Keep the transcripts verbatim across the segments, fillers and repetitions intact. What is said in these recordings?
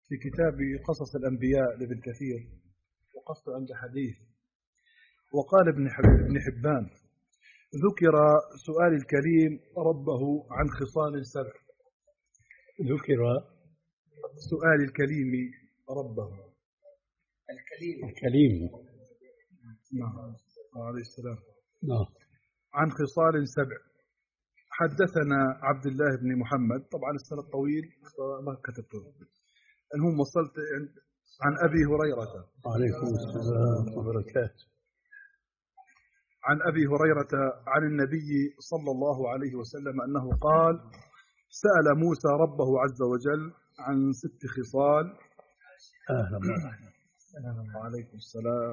في كتاب قصص الأنبياء لابن كثير وقصت عند حديث. وقال ابن حبان ذكر سؤال الكريم ربه عن خصال سبع. ذكر سؤال الكريم ربه الكليم الكليم نعم عليه السلام نعم عن خصال سبع. حدثنا عبد الله بن محمد، طبعا السنة الطويل ما كتبته، المهم وصلت عن أبي هريرة عليكم السلام وبركاته عن أبي هريرة عن النبي صلى الله عليه وسلم أنه قال: سأل موسى ربه عز وجل عن ست خصال. أهلا وسهلا. وعليكم السلام.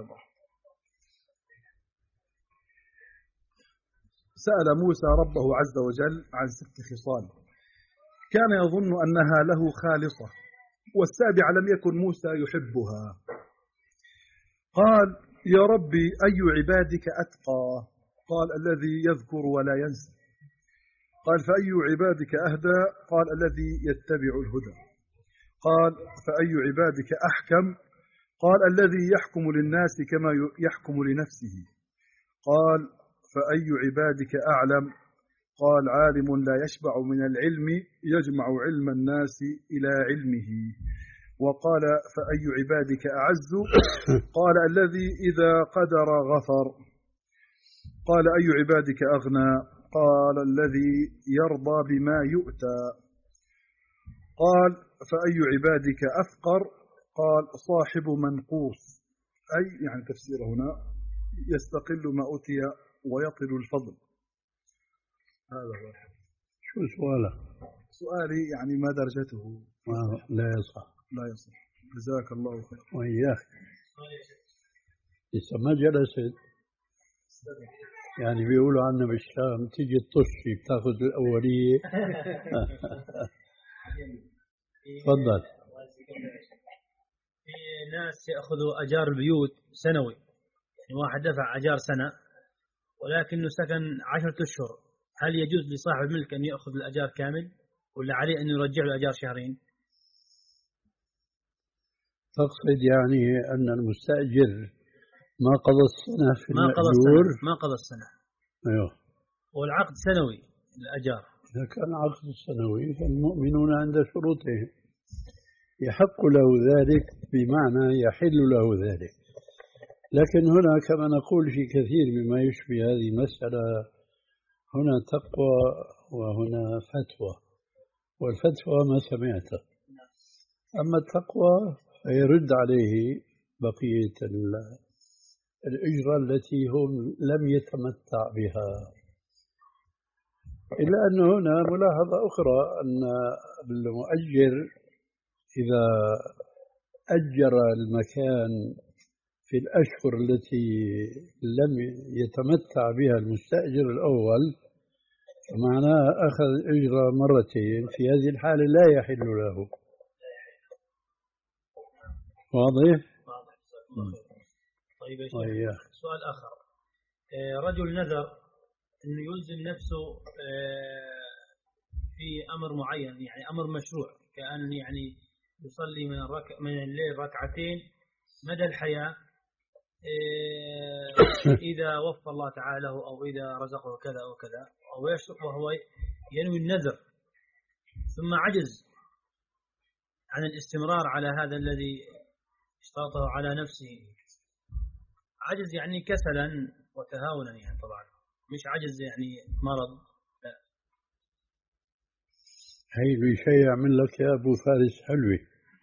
سأل موسى ربه عز وجل عن ست خصال كان يظن أنها له خالصة، والسابعة لم يكن موسى يحبها. قال: يا ربي أي عبادك أتقى؟ قال: الذي يذكر ولا ينسى. قال: فأي عبادك أهدى؟ قال: الذي يتبع الهدى. قال: فأي عبادك أحكم؟ قال: الذي يحكم للناس كما يحكم لنفسه. قال: فأي عبادك أعلم؟ قال: عالم لا يشبع من العلم يجمع علم الناس إلى علمه. وقال: فأي عبادك أعز؟ قال: الذي إذا قدر غفر. قال: أي عبادك أغنى؟ قال: الذي يرضى بما يؤتى. قال: فأي عبادك أفقر؟ قال: صاحب منقوص، أي يعني تفسير هنا يستقل ما أوتي ويطل الفضل. هذا هو. شو سؤاله؟ سؤالي يعني ما درجته؟ لا يصح لا يصح. جزاك الله خير. وإياك. لسه ما جلست، يعني بيقولوا عنا بالشام تيجي الطشي بتاخذ الأولية. تفضل. في ناس يأخذوا أجار البيوت سنوي، يعني واحد دفع أجار سنة ولكنه سكن عشرة أشهر، هل يجوز لصاحب الملك أن يأخذ الأجار كامل ولا عليه أن يرجع له أجار شهرين؟ تقصد يعني أن المستأجر ما قضى السنة في ما قضى المأجور؟ السنة ما قضى السنة أيوه. والعقد سنوي الأجار. إذا كان عقد سنوي فالمؤمنون عند شروطهم يحق له ذلك، بمعنى يحل له ذلك. لكن هنا كما نقول في كثير مما يشبه هذه المسألة، هنا تقوى وهنا فتوى، والفتوى ما سمعته، أما التقوى فيرد عليه بقية الأجرة التي هم لم يتمتع بها. إلا أن هنا ملاحظة أخرى، أن المؤجر إذا أجر المكان في الأشهر التي لم يتمتع بها المستأجر الأول فمعناه أخذ أجرة مرتين، في هذه الحالة لا يحل له. واضح؟ طيب يا شيخ، سؤال آخر. رجل نذر أنه يلزم نفسه في أمر معين، يعني أمر مشروع، كأن يعني يصلي من الرك... من الليل ركعتين مدى الحياة، إذا وفى الله تعالى أو إذا رزقه كذا أو كذا، أو يشرب وهو ينوي النذر ثم عجز عن الاستمرار على هذا الذي اشترطه على نفسه، عجز يعني كسلا وتهاونا، يعني طبعا مش عجز يعني مرض. لا. هي بشيء يعمل لك يا أبو فارس حلوي.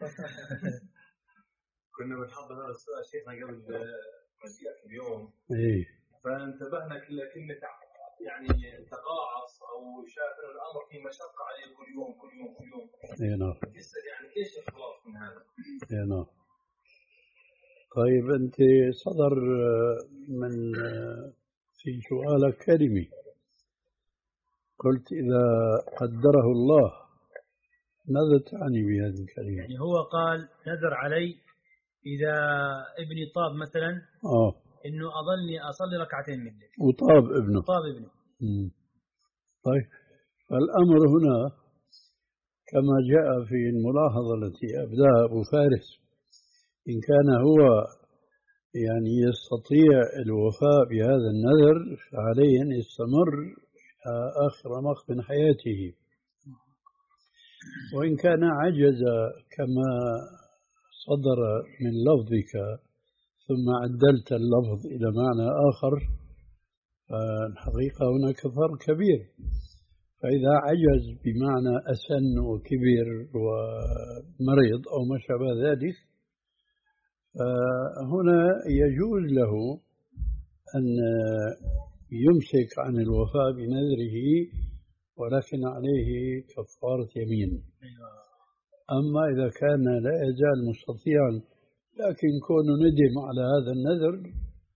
كنا بنحضر هذا السؤال شيخنا قبل مجيئك اليوم، إيه، فانتبهنا كلمة يعني تقاعص أو شاف إن الأمر في مشقة عليه كل يوم كل يوم كل يوم. إيه نعم. يعني إيش الخلاص من هذا؟ إيه نعم. طيب أنت صدر من في سؤالك كلمة، قلت إذا قدره الله، ماذا تعني بهذه الكلمة؟ يعني هو قال نذر علي إذا ابني طاب مثلا آه إنه أظلني أصلي ركعتين من الليل، وطاب ابنه. طاب ابنه. مم. طيب الأمر هنا كما جاء في الملاحظة التي أبداها أبو فارس، إن كان هو يعني يستطيع الوفاء بهذا النذر فعليه أن يستمر آخر مخ من حياته، وإن كان عجز كما صدر من لفظك ثم عدلت اللفظ إلى معنى آخر، فالحقيقة هناك فرق كبير. فإذا عجز بمعنى أسن وكبر ومريض أو ما شابه ذلك، هنا يجوز له أن يمسك عن الوفاء بنذره، ولكن عليه كفارة يمين. أما إذا كان لا يزال مستطيعا لكن كونه ندم على هذا النذر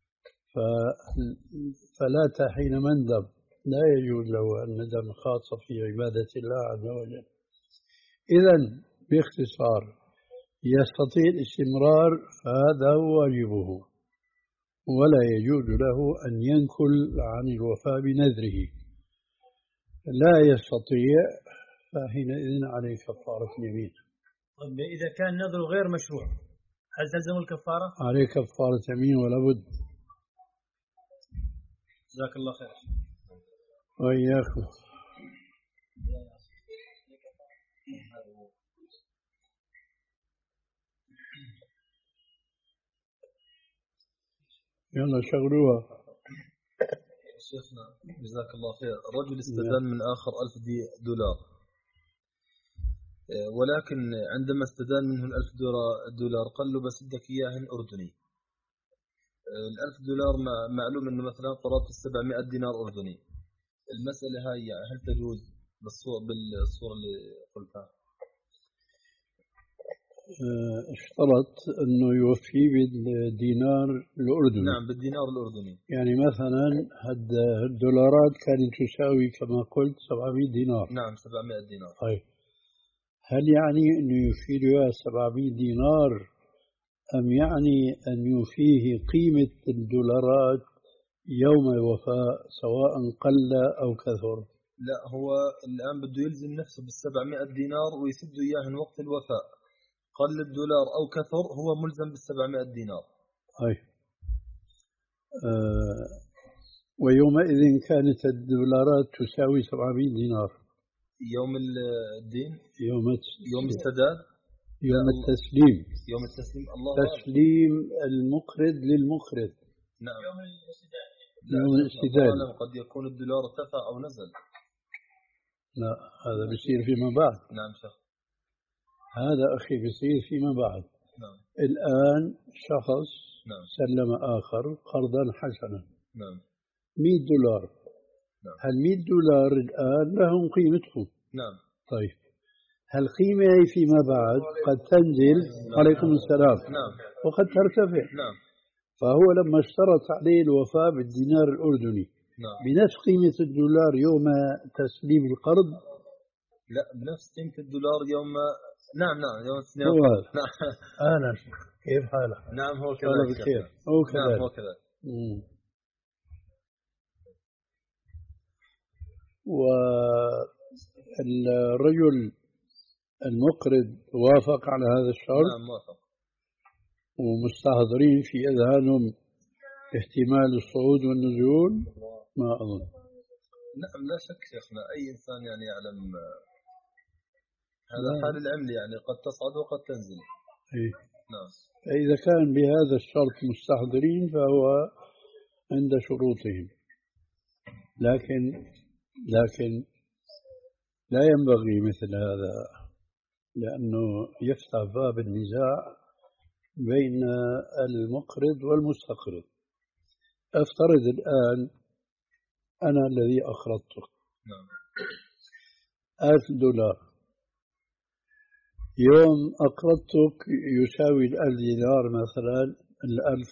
فلا حين مندم، لا يجوز له الندم خاصة في عبادة الله عز وجل. إذن باختصار يستطيع الاستمرار فهذا هو واجبه، ولا يجوز له أن ينكل عن الوفاء بنذره. لا يستطيع فحينئذ عليه كفارة اليمين. طيب إذا كان نذر غير مشروع هل تلزم الكفارة؟ عليه كفارة يمين ولا بد. جزاك الله خير. وإياكم. يلا شغلوها. شيخنا جزاك الله خير، رجل استدان من آخر ألف دولار، ولكن عندما استدان منه الألف دولار قال له بس بدك إياه أردني. الألف دولار معلوم أنه مثلا طلبت السبعمائة دينار أردني. المسألة هاي هل تجوز بالصورة بالصورة اللي قلتها؟ اشترط أنه يوفي بالدينار الأردني. نعم بالدينار الأردني. يعني مثلا الدولارات كانت تساوي كما قلت سبعمائة دينار. نعم سبعمائة دينار. طيب هل يعني أنه يفيد سبعمائة دينار أم يعني أن يفيه قيمة الدولارات يوم الوفاء سواء قل أو كثر؟ لا، هو الآن بده يلزم نفسه بالسبعمائة دينار ويسد إياه وقت الوفاء، قل الدولار أو كثر هو ملزم بالسبعمائة دينار. أي آه ويومئذ كانت الدولارات تساوي سبعمائة دينار يوم الدين، يوم يوم السداد، يوم التسليم، يوم التسليم. الله تسليم المقرض للمقرض. نعم يوم الاستداد. يوم الاستداد قد يكون الدولار ارتفع أو نزل. لا هذا بيصير فيما بعد. نعم شيخ. هذا أخي بيصير فيما بعد. نعم. الآن شخص نعم. سلم آخر قرضا حسنا. نعم. مئة دولار. نعم. هل مئة دولار الآن لهم قيمتهم؟ نعم. طيب هالقيمة فيما بعد قد تنزل. نعم. عليكم السلام. نعم. وقد ترتفع. نعم. فهو لما اشترط عليه الوفاء بالدينار الأردني نعم. بنفس قيمة الدولار يوم تسليم القرض. لا بنفس قيمة الدولار يوم. نعم نعم يوم تسليم هو القرض. نعم. أهلا كيف حالك؟ نعم هو كذلك. بخير. هو كذلك. نعم هو كذلك. والرجل المقرض وافق على هذا الشرط. نعم موافق. ومستحضرين في أذهانهم احتمال الصعود والنزول ما أظن. نعم لا شك شيخنا، أي إنسان يعني يعلم هذا حال العمل، يعني قد تصعد وقد تنزل. إيه؟ نعم. فإذا كان بهذا الشرط مستحضرين فهو عند شروطهم، لكن لكن لا ينبغي مثل هذا لأنه يفتح باب النزاع بين المقرض والمستقرض. أفترض الآن أنا الذي أقرضتك نعم. ألف دولار، يوم أقرضتك يساوي الألف دينار مثلا، الألف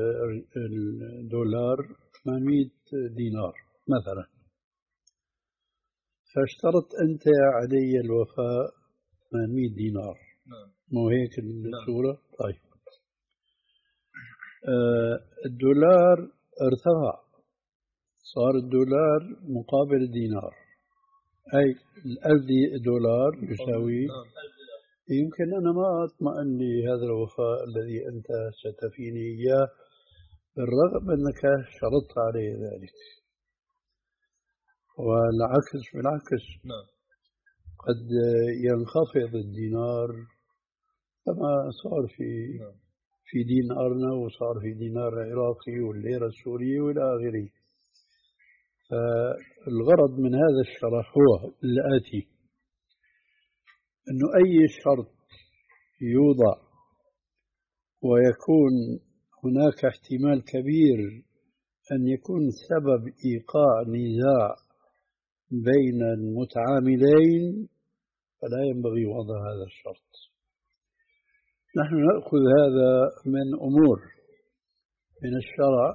دولار ثمانمائة دينار مثلا، فاشترط أنت علي الوفاء ثمانمائة دينار. نعم. مو هيك الصورة؟ نعم. طيب آه الدولار ارتفع، صار الدولار مقابل الدينار، أي الألف دولار يساوي نعم. يمكن أنا ما أطمئن لهذا الوفاء الذي أنت ستفيني إياه بالرغم أنك شرطت عليه ذلك. والعكس بالعكس نعم. قد ينخفض الدينار كما صار في نعم. في دينارنا وصار في دينار العراقي والليرة السورية والى آخره. فالغرض من هذا الشرح هو الآتي: أنه أي شرط يوضع ويكون هناك احتمال كبير أن يكون سبب إيقاع نزاع بين المتعاملين فلا ينبغي وضع هذا الشرط. نحن نأخذ هذا من أمور من الشرع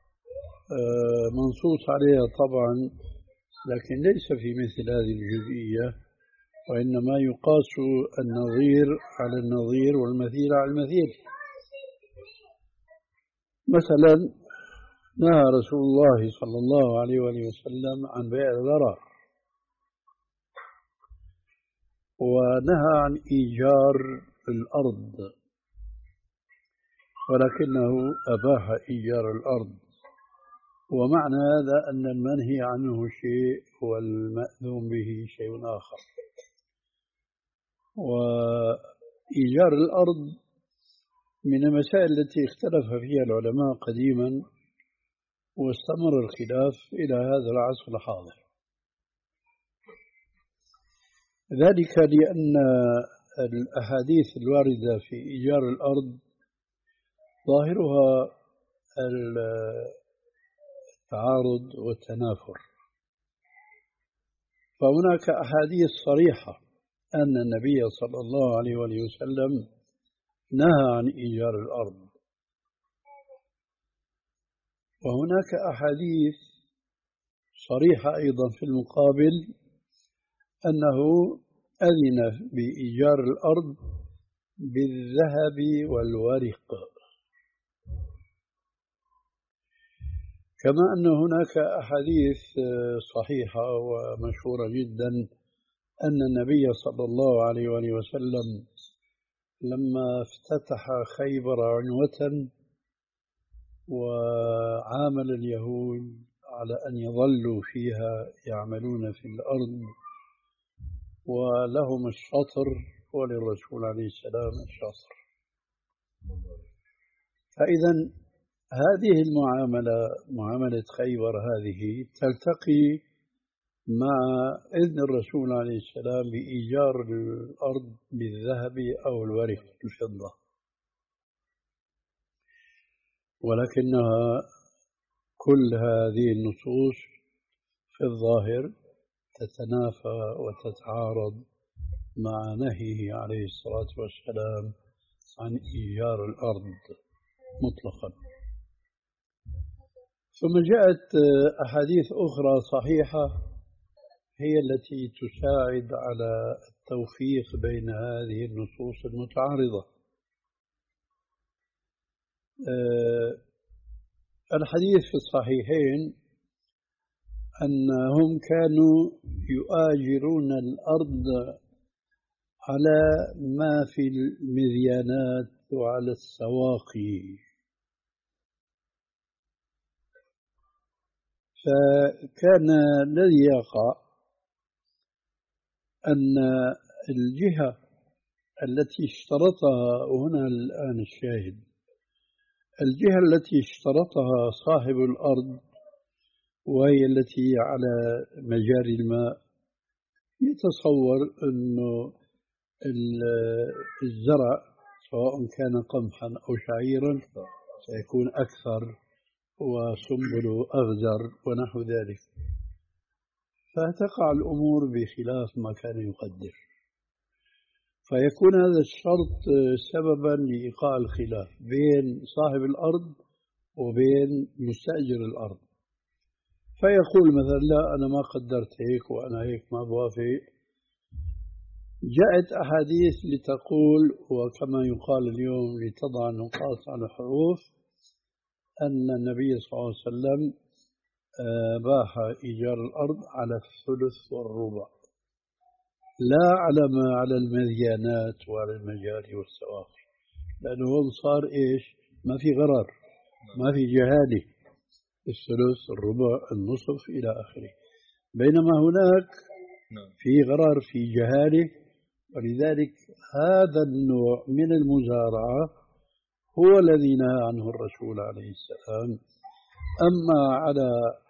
منصوص عليها طبعا، لكن ليس في مثل هذه الجزئية، وإنما يقاس النظير على النظير والمثيل على المثيل. مثلا نهى رسول الله صلى الله عليه وآله وسلم عن بيع الغرر، ونهى عن إيجار الأرض، ولكنه أباح إيجار الأرض. ومعنى هذا أن المنهي عنه شيء والمأذون به شيء آخر. وإيجار الأرض من المسائل التي اختلف فيها العلماء قديما، واستمر الخلاف إلى هذا العصر الحاضر، ذلك لأن الأحاديث الواردة في إيجار الأرض ظاهرها التعارض والتنافر. فهناك أحاديث صريحة أن النبي صلى الله عليه وسلم نهى عن إيجار الأرض، وهناك أحاديث صريحة أيضا في المقابل أنه أذن بإيجار الأرض بالذهب والورق. كما أن هناك أحاديث صحيحة ومشهورة جدا أن النبي صلى الله عليه وسلم لما افتتح خيبر عنوة وعامل اليهود على أن يظلوا فيها يعملون في الأرض ولهم الشطر وللرسول عليه السلام الشطر. فإذا هذه المعاملة، معاملة خيبر هذه، تلتقي مع إذن الرسول عليه السلام بإيجار الأرض بالذهب أو الورق الفضة، ولكنها كل هذه النصوص في الظاهر تتنافى وتتعارض مع نهيه عليه الصلاة والسلام عن إيجار الأرض مطلقا. ثم جاءت أحاديث أخرى صحيحة هي التي تساعد على التوفيق بين هذه النصوص المتعارضة. الحديث في الصحيحين أنهم كانوا يؤاجرون الأرض على ما في المذيانات وعلى السواقي، فكان الذي يقع أن الجهة التي اشترطها، وهنا الآن الشاهد، الجهة التي اشترطها صاحب الأرض وهي التي على مجاري الماء، يتصور أنه الزرع سواء كان قمحا أو شعيرا سيكون أكثر وسنبله أغزر ونحو ذلك، فتقع الأمور بخلاف ما كان يقدر، فيكون هذا الشرط سببا لإيقاع الخلاف بين صاحب الأرض وبين مستأجر الأرض. فيقول مثلا لا أنا ما قدرت هيك وأنا هيك ما بوافق. جاءت أحاديث لتقول، وكما يقال اليوم لتضع النقاط على الحروف، أن النبي صلى الله عليه وسلم باح إيجار الأرض على الثلث والربع، لا على ما على المديانات وعلى المجاري والسواقي، لأنه هون صار إيش؟ ما في غرر، ما في جهالة، الثلث الربع النصف إلى آخره. بينما هناك في غرر، في جهالة، ولذلك هذا النوع من المزارعة هو الذي نهى عنه الرسول عليه السلام. أما على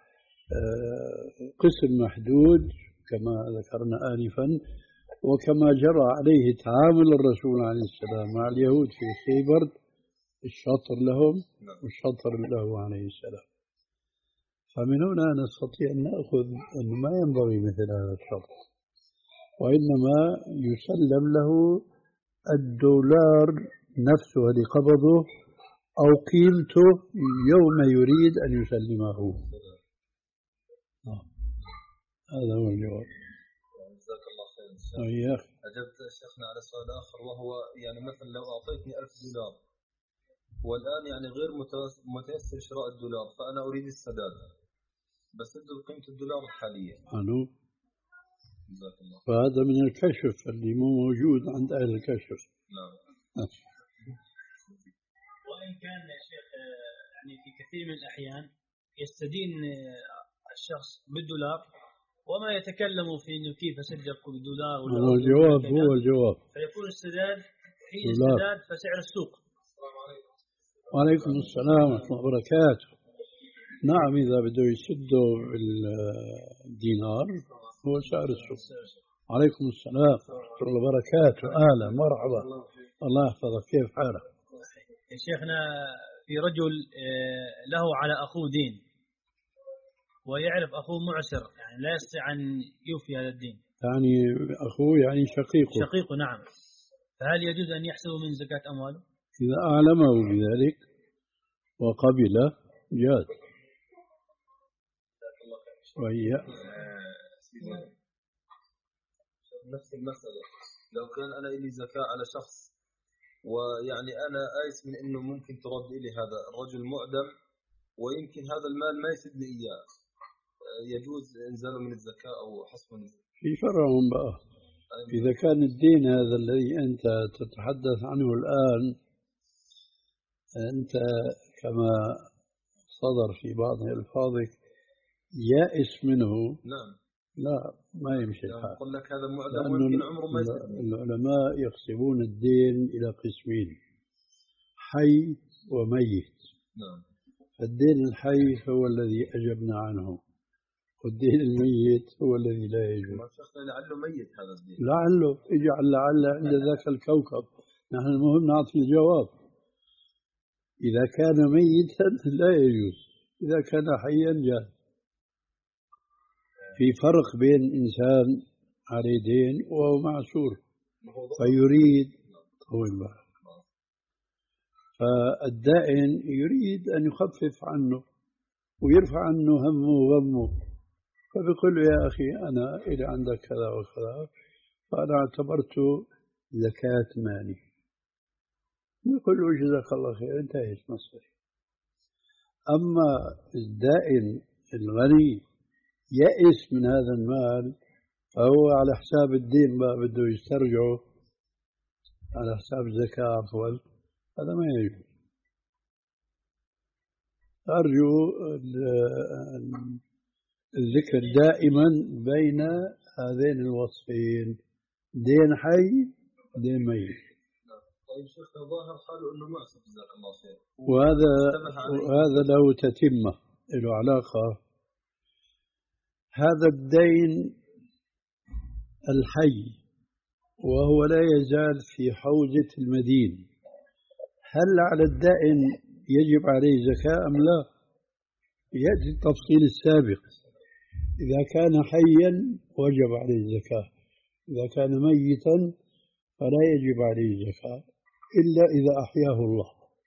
قسم محدود كما ذكرنا آنفا، وكما جرى عليه تعامل الرسول عليه السلام مع اليهود في خيبر، الشطر لهم والشطر له عليه السلام. فمن هنا نستطيع أن نأخذ أنه ما ينبغي مثل هذا الشرط، وإنما يسلم له الدولار نفسه اللي قبضه أو قيمته يوم يريد أن يسلمه. آه. هذا هو الجواب. جزاك الله خير. أياك. أجبت شيخنا على سؤال آخر، وهو يعني مثلا لو أعطيتني ألف دولار والآن يعني غير متيسر شراء الدولار، فأنا أريد السداد بسد قيمة الدولار الحالية. أنو. جزاك الله. فهذا من الكشف اللي مو موجود عند أهل الكشف. نعم. وإن كان يا شيخ يعني في كثير من الأحيان يستدين الشخص بالدولار وما يتكلم في إنه كيف أسدد بالدولار ولا هو الجواب هو الجواب. فيكون السداد حين السداد فسعر السوق. السلام عليكم. وعليكم السلام ورحمة الله وبركاته. نعم، إذا بده يسده بالدينار هو سعر السوق. عليكم السلام ورحمة الله وبركاته. أهلا مرحبا، الله يحفظك، كيف حالك؟ يا شيخنا في رجل له على أخوه دين ويعرف أخوه معسر، يعني لا يستطيع أن يوفي هذا الدين. يعني أخوه يعني شقيقه. شقيقه نعم. فهل يجوز أن يحسبه من زكاة أمواله؟ إذا أعلمه بذلك وقبل جاز. وهي نفس المسألة، لو كان أنا إلي زكاة على شخص ويعني أنا آيس من إنه ممكن ترد إلي هذا الرجل معدم ويمكن هذا المال ما يسدني إياه، يجوز إنزاله من الزكاة أو حسبه من الزكاة؟ في فرعهم بقى. إذا كان الدين هذا الذي أنت تتحدث عنه الآن أنت كما صدر في بعض ألفاظك يائس منه، نعم لا ما يمشي الحال. أقول لك هذا معدم ويمكن عمره ما يسدني. العلماء يقسمون الدين إلى قسمين، حي وميت. نعم. الدين الحي هو الذي أجبنا عنه، والدين الميت هو الذي لا يجوز. لعله ميت هذا الدين، لعله اجعل لعل عند ذاك الكوكب، نحن المهم نعطي الجواب. إذا كان ميتا لا يجوز، إذا كان حيا جاز. في فرق بين إنسان عليه دين وهو معسور فيريد طول بالك، فالدائن يريد أن يخفف عنه ويرفع عنه همه وغمه، فبيقول له يا أخي أنا إذا عندك كذا وكذا فأنا اعتبرت زكاة مالي، يقول له جزاك الله خير انتهت مصري. أما الدائن الغني يأس من هذا المال فهو على حساب الدين بقى بده يسترجعه على حساب الزكاة عفوا، هذا ما يجوز. أرجو الذكر دائما بين هذين الوصفين، دين حي دين ميت. طيب شيخنا ظاهر حاله انه معسر جزاك الله خير، وهذا وهذا له تتمة له علاقة. هذا الدين الحي وهو لا يزال في حوزة المدين، هل على الدائن يجب عليه زكاة أم لا؟ يأتي التفصيل السابق. إذا كان حيا وجب عليه زكاة، إذا كان ميتا فلا يجب عليه زكاة إلا إذا أحياه الله.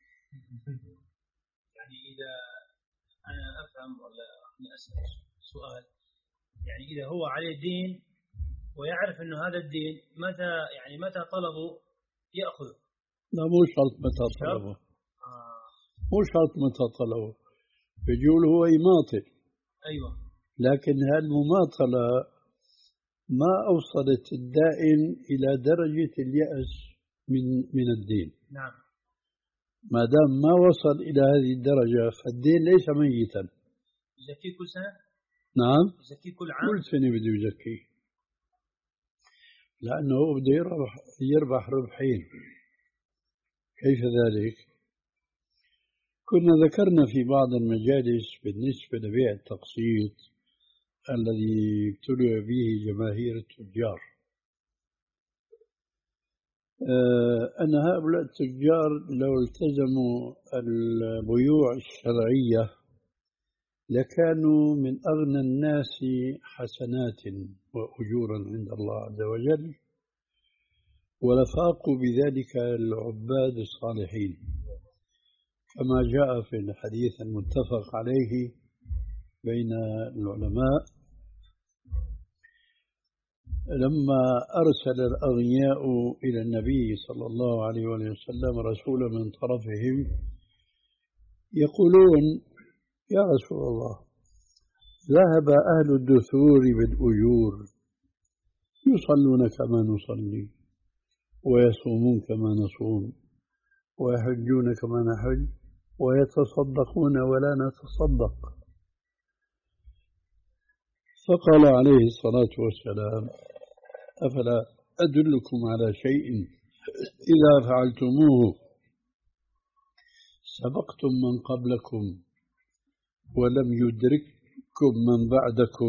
يعني إذا أنا أفهم ولا أسأل سؤال، يعني إذا هو عليه دين ويعرف أنه هذا الدين متى يعني متى طلبه يأخذه؟ لا مو شرط متى طلبه. آه. مو شرط متى طلبه، بيقول هو يماطل. أيوة. لكن هالمماطلة ما أوصلت الدائن إلى درجة اليأس من من الدين. نعم. ما دام ما وصل إلى هذه الدرجة فالدين ليس ميتا. يزكي كل سنة؟ نعم. يزكي كل عام؟ كل سنة بده يزكي، لأنه بده يربح, يربح ربحين. كيف ذلك؟ كنا ذكرنا في بعض المجالس بالنسبة لبيع التقسيط الذي ابتلي به جماهير التجار أن هؤلاء التجار لو التزموا البيوع الشرعية لكانوا من أغنى الناس حسنات وأجورا عند الله عز وجل، ولفاقوا بذلك العباد الصالحين، كما جاء في الحديث المتفق عليه بين العلماء لما أرسل الأغنياء إلى النبي صلى الله عليه وسلم رسولا من طرفهم يقولون: يا رسول الله، ذهب أهل الدثور بالأجور يصلون كما نصلي ويصومون كما نصوم ويحجون كما نحج ويتصدقون ولا نتصدق. فقال عليه الصلاة والسلام: أفلا أدلكم على شيء إذا فعلتموه سبقتم من قبلكم ولم يدرككم من بعدكم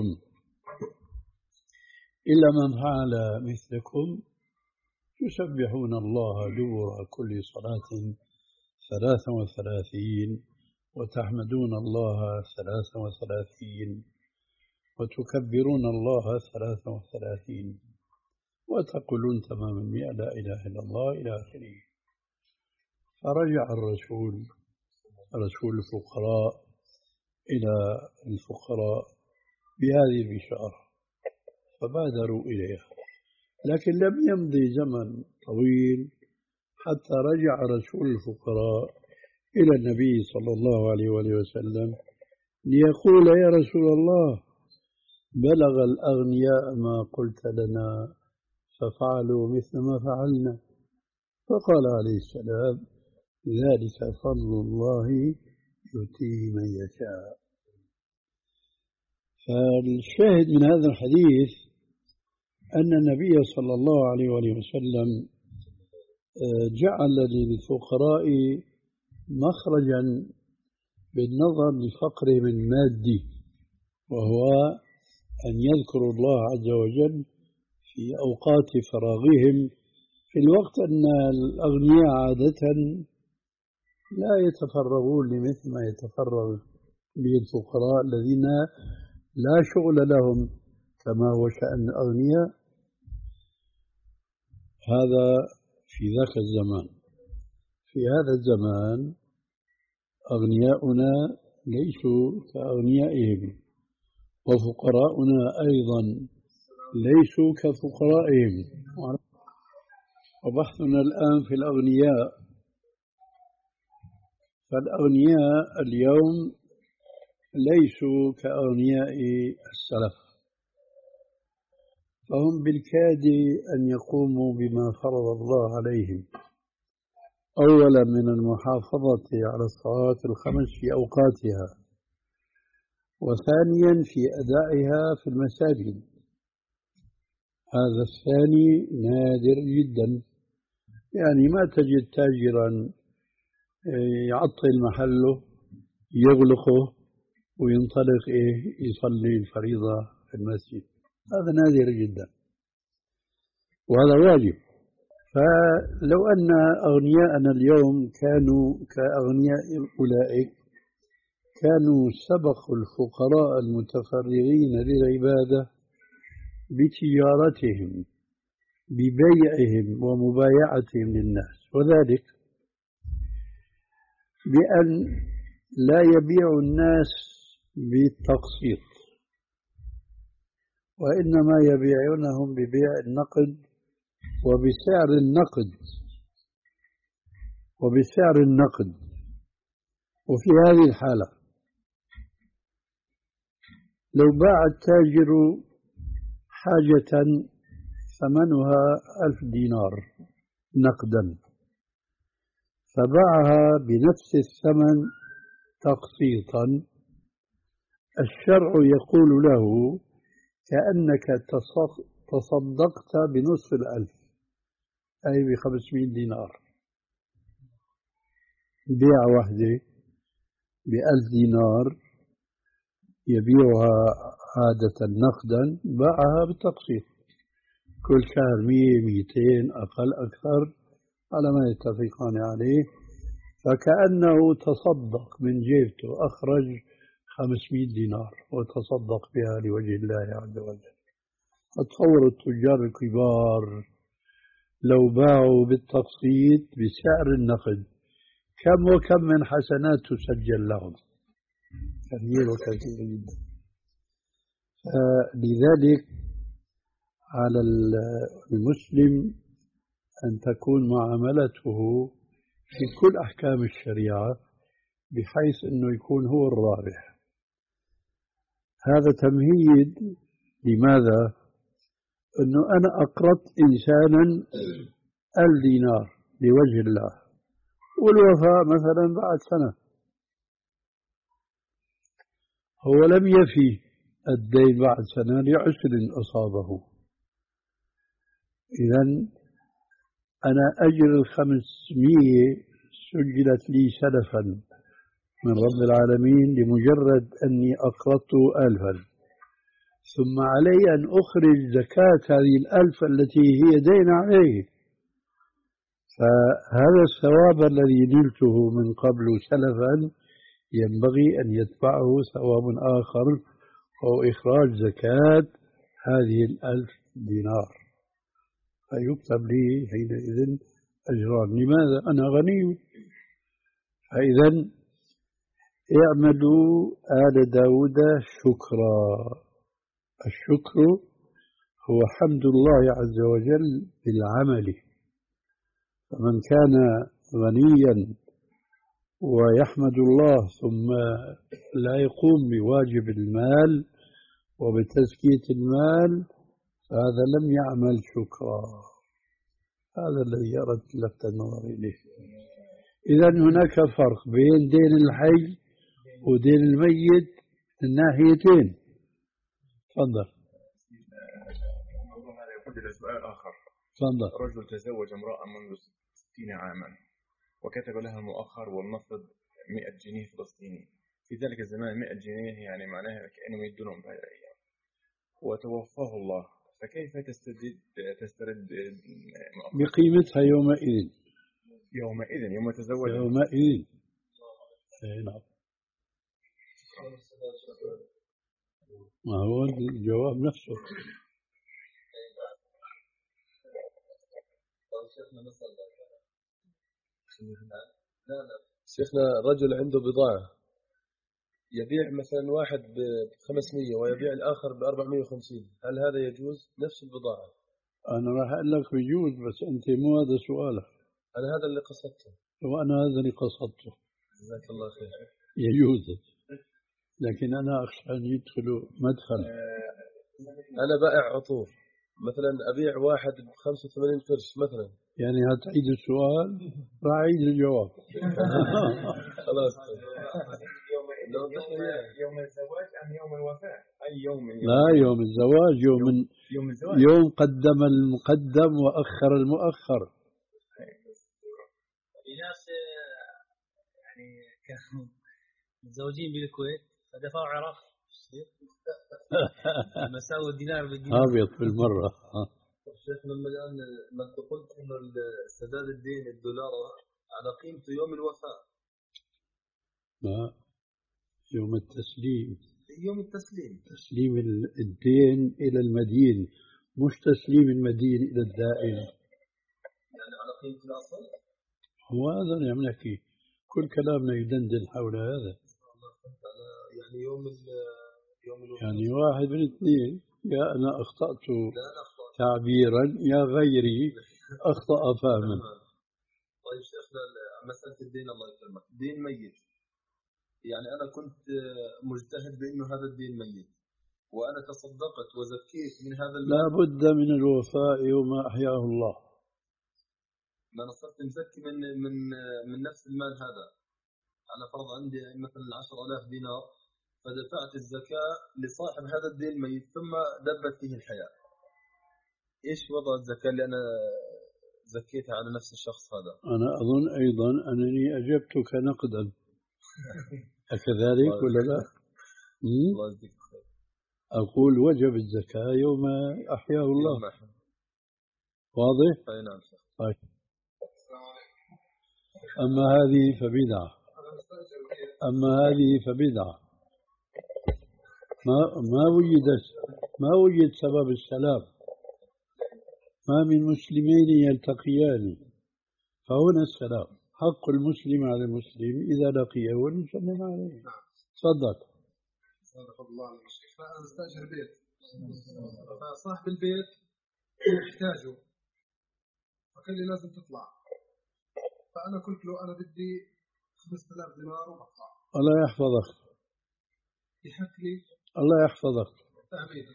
إلا من فعل مثلكم تسبحون الله دبر كل صلاة ثلاثا وثلاثين وتحمدون الله ثلاثا وثلاثين وتكبرون الله ثلاثا وثلاثين وتقولون تمام المئة لا إله إلا الله إلى آخره. فرجع الرسول رسول الفقراء إلى الفقراء بهذه البشارة فبادروا إليها، لكن لم يمضي زمن طويل حتى رجع رسول الفقراء إلى النبي صلى الله عليه وآله وسلم ليقول: يا رسول الله، بلغ الأغنياء ما قلت لنا ففعلوا مثل ما فعلنا. فقال عليه السلام: ذلك فضل الله يؤتيه من يشاء. فالشاهد من هذا الحديث أن النبي صلى الله عليه وسلم جعل للفقراء مخرجا بالنظر لفقرهم المادي، وهو أن يذكروا الله عز وجل في أوقات فراغهم، في الوقت أن الأغنياء عادة لا يتفرغون لمثل ما يتفرغ به الفقراء الذين لا شغل لهم كما هو شأن الأغنياء. هذا في ذاك الزمان. في هذا الزمان أغنياؤنا ليسوا كأغنيائهم، وفقراؤنا أيضا ليسوا كفقرائهم. وبحثنا الآن في الأغنياء، فالأغنياء اليوم ليسوا كأغنياء السلف، فهم بالكاد أن يقوموا بما فرض الله عليهم، أولا من المحافظة على الصلوات الخمس في أوقاتها، وثانيا في أدائها في المساجد. هذا الثاني نادر جدا، يعني ما تجد تاجرا يعطل محله يغلقه وينطلق إيه يصلي الفريضة في المسجد، هذا نادر جدا وهذا واجب. فلو أن أغنياءنا اليوم كانوا كأغنياء أولئك كانوا سبقوا الفقراء المتفرغين للعبادة بتجارتهم ببيعهم ومبايعتهم للناس، وذلك بأن لا يبيع الناس بالتقسيط، وإنما يبيعونهم ببيع النقد وبسعر النقد وبسعر النقد. وفي هذه الحالة لو باع التاجر حاجة ثمنها ألف دينار نقدا، فباعها بنفس الثمن تقسيطا، الشرع يقول له كأنك تصدقت بنصف الألف، أي بخمسمائة دينار. بيع واحدة بألف دينار يبيعها عادة نقدا، باعها بالتقسيط كل شهر مية ميتين أقل أكثر على ما يتفقان عليه، فكأنه تصدق من جيبته، أخرج خمسمائة دينار وتصدق بها لوجه الله عز وجل. أتصور التجار الكبار لو باعوا بالتقسيط بسعر النقد كم وكم من حسنات تسجل لهم، كثير وكثير جدا. لذلك على المسلم أن تكون معاملته في كل أحكام الشريعة بحيث أنه يكون هو الرابح. هذا تمهيد لماذا؟ أنه أنا أقرضت إنسانا الدينار لوجه الله، والوفاء مثلا بعد سنة، هو لم يفي الدين بعد سنة لعسر أصابه، إذن أنا أجر الخمسمية سجلت لي سلفا من رب العالمين لمجرد أني أقرضت ألفا، ثم علي أن أخرج زكاة هذه الألف التي هي دين عليه، فهذا الثواب الذي نلته من قبل سلفا ينبغي أن يتبعه ثواب آخر، أو إخراج زكاة هذه الألف دينار، فيكتب لي حينئذ أجران. لماذا؟ أنا غني. فإذا اعملوا آل داود شكرا. الشكر هو حمد الله عز وجل بالعمل، فمن كان غنيا ويحمد الله ثم لا يقوم بواجب المال وبتزكية المال فهذا لم يعمل شكرا. هذا الذي أردت لفت النظر إليه. إذن هناك فرق بين دين الحي ودين الميت من ناحيتين. تفضل. الموضوع هذا يقود إلى سؤال آخر. تفضل. رجل تزوج امرأة منذ ستين عاما وكتب لها مؤخر ولنفرض مئة جنيه فلسطيني، في ذلك الزمان مئة جنيه يعني معناها كأنه يدونهم بهذه الأيام، وتوفاه الله، فكيف تسترد تسترد بقيمتها يومئذ؟ يومئذ يوم تزوج يومئذ. نعم. ما هو الجواب نفسه. لا لا شيخنا، رجل عنده بضاعة يبيع مثلا واحد ب خمسمية ويبيع الآخر ب أربعمية وخمسين، هل هذا يجوز؟ نفس البضاعة. أنا راح أقول لك يجوز، بس أنت مو هذا سؤالك. أنا هذا اللي قصدته. وأنا هذا اللي قصدته. جزاك الله خير. يجوز، لكن أنا أخشى أن يدخلوا مدخل. أنا بائع عطور مثلا، أبيع واحد ب خمسة وثمانين قرش مثلا. يعني هتعيد السؤال راح أعيد الجواب. خلاص. يوم يوم الزواج أم يوم الوفاة؟ أي يوم؟ لا، يوم الزواج. يوم يوم الزواج. يوم قدم المقدم وأخر المؤخر. في ناس يعني كانوا متزوجين بالكويت فدفعوا عراق مساوي الدينار بالدينار. هابط بالمرة. شيخنا الآن ما قلت إنه سداد الدين الدولار على قيمته يوم الوفاة. ما يوم التسليم. يوم التسليم. تسليم الدين إلى المدين، مش تسليم المدين إلى الدائن. يعني على قيمة الأصل. هو هذا اللي عم نحكي، كل كلامنا يدندن حول هذا. يعني يوم يوم الوفاة. يعني واحد من اثنين، يا أنا أخطأت تعبيرا يا غيري أخطأ فهما. طيب شيخنا، مسألة الدين الله يكرمك، دين ميت، يعني أنا كنت مجتهد بأنه هذا الدين ميت، وأنا تصدقت وزكيت من هذا المال، لا بد من الوفاء وما أحياه الله. ما أنا صرت مزكي من من من نفس المال هذا. على فرض عندي مثلا عشرة آلاف دينار، فدفعت الزكاة لصاحب هذا الدين الميت ثم دبت فيه الحياة. إيش وضع الزكاة اللي أنا زكيتها على نفس الشخص هذا؟ أنا أظن أيضا أنني أجبتك نقدا. أكذلك ولا لا؟ الله يجزيك خير. أقول وجب الزكاة يوم أحياه الله. واضح؟ أي نعم. طيب. أما هذه فبدعة، أما هذه فبدعة. ما ما وجد ما وجد سبب السلام. ما من مسلمين يلتقيان فهنا السلام. حق المسلم على المسلم إذا لقيه أن يسلم عليه. تفضل. صدق الله على الشيخ. فأنا أستأجر بيت، فصاحب البيت يحتاجه، فقال لي لازم تطلع، فأنا قلت له أنا بدي خمسة آلاف دينار وبطلع. الله يحفظك. يحق لي؟ الله يحفظك. آمين.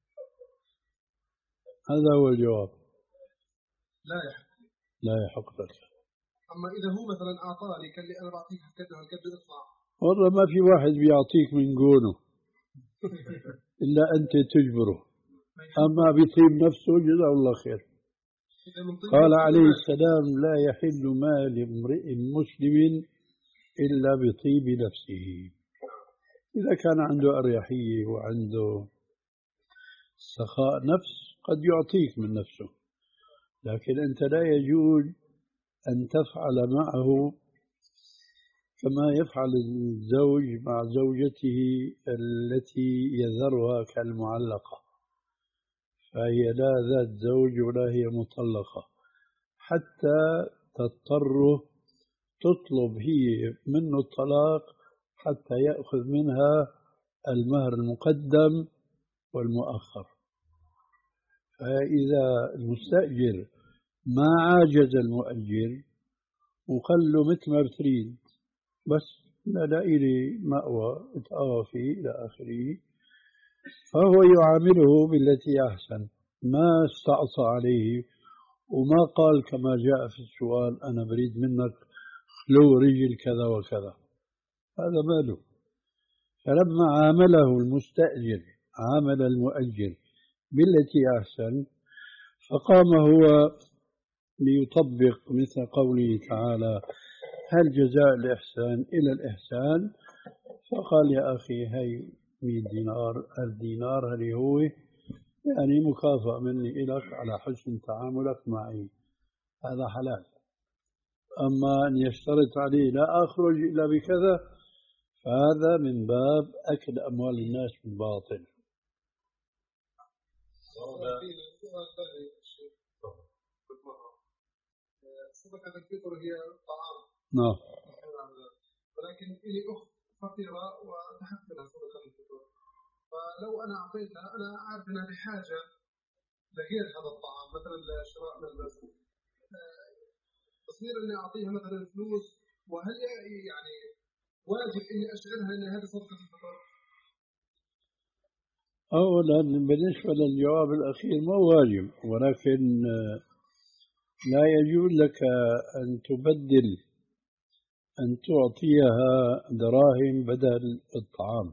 هذا هو الجواب. لا يحق لي. لا يحق لك. أما إذا هو مثلا أعطاني قال لي أنا بعطيك هالقد وهالقد اطلع، والله ما في واحد بيعطيك من قونه إلا أنت تجبره. أما بيطيب نفسه جزاه الله خير. قال عليه السلام لا يحل مال امرئ مسلم إلا بطيب نفسه. إذا كان عنده أريحية وعنده سخاء نفس قد يعطيك من نفسه، لكن أنت لا يجوز أن تفعل معه كما يفعل الزوج مع زوجته التي يذرها كالمعلقة، فهي لا ذات زوج ولا هي مطلقة، حتى تضطر تطلب هي منه الطلاق حتى يأخذ منها المهر المقدم والمؤخر. فإذا المستأجر ما عاجز المؤجر وقال له مثل ما بتريد بس لا لا إلي مأوى اتقوى فيه إلى آخره، فهو يعامله بالتي أحسن، ما استعصى عليه وما قال كما جاء في السؤال أنا بريد منك خلو رجل كذا وكذا، هذا ماله. فلما عامله المستأجر عامل المؤجر بالتي أحسن، فقام هو ليطبق مثل قوله تعالى هل جزاء الإحسان إلى الإحسان، فقال يا أخي هاي مئة دينار الدينار هل هو يعني مكافأة مني إليك على حسن تعاملك معي، هذا حلال. أما أن يشترط عليه لا أخرج إلا بكذا فهذا من باب أكل أموال الناس بالباطل. صدقة الفطر هي طعام. نعم. ولكن لي أخت فقيرة وتحملها صدقة الفطر، فلو أنا أعطيتها أنا أعرف أنها بحاجة لغير هذا الطعام مثلا لشراء ملبس، تصير أني أعطيها مثلا فلوس، وهل يعني واجب إني أشعرها أن هذه صدقة الفطر؟ أولا بالنسبة للجواب الأخير ما واجب، ولكن لا يجوز لك أن تبدل أن تعطيها دراهم بدل الطعام.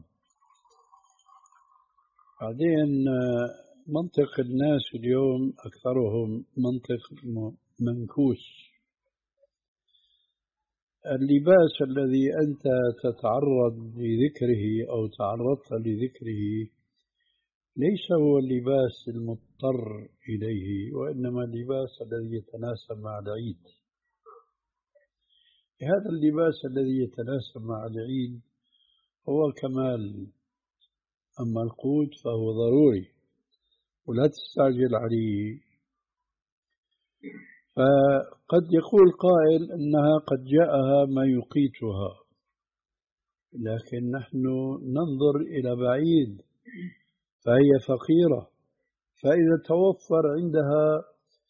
بعدين منطق الناس اليوم أكثرهم منطق منكوس. اللباس الذي أنت تتعرض لذكره أو تعرضت لذكره ليس هو اللباس المضطر إليه، وإنما اللباس الذي يتناسب مع العيد. هذا اللباس الذي يتناسب مع العيد هو كمال، أما القوت فهو ضروري ولا تستعجل عليه. فقد يقول قائل أنها قد جاءها ما يقيتها، لكن نحن ننظر إلى بعيد، فهي فقيرة، فإذا توفر عندها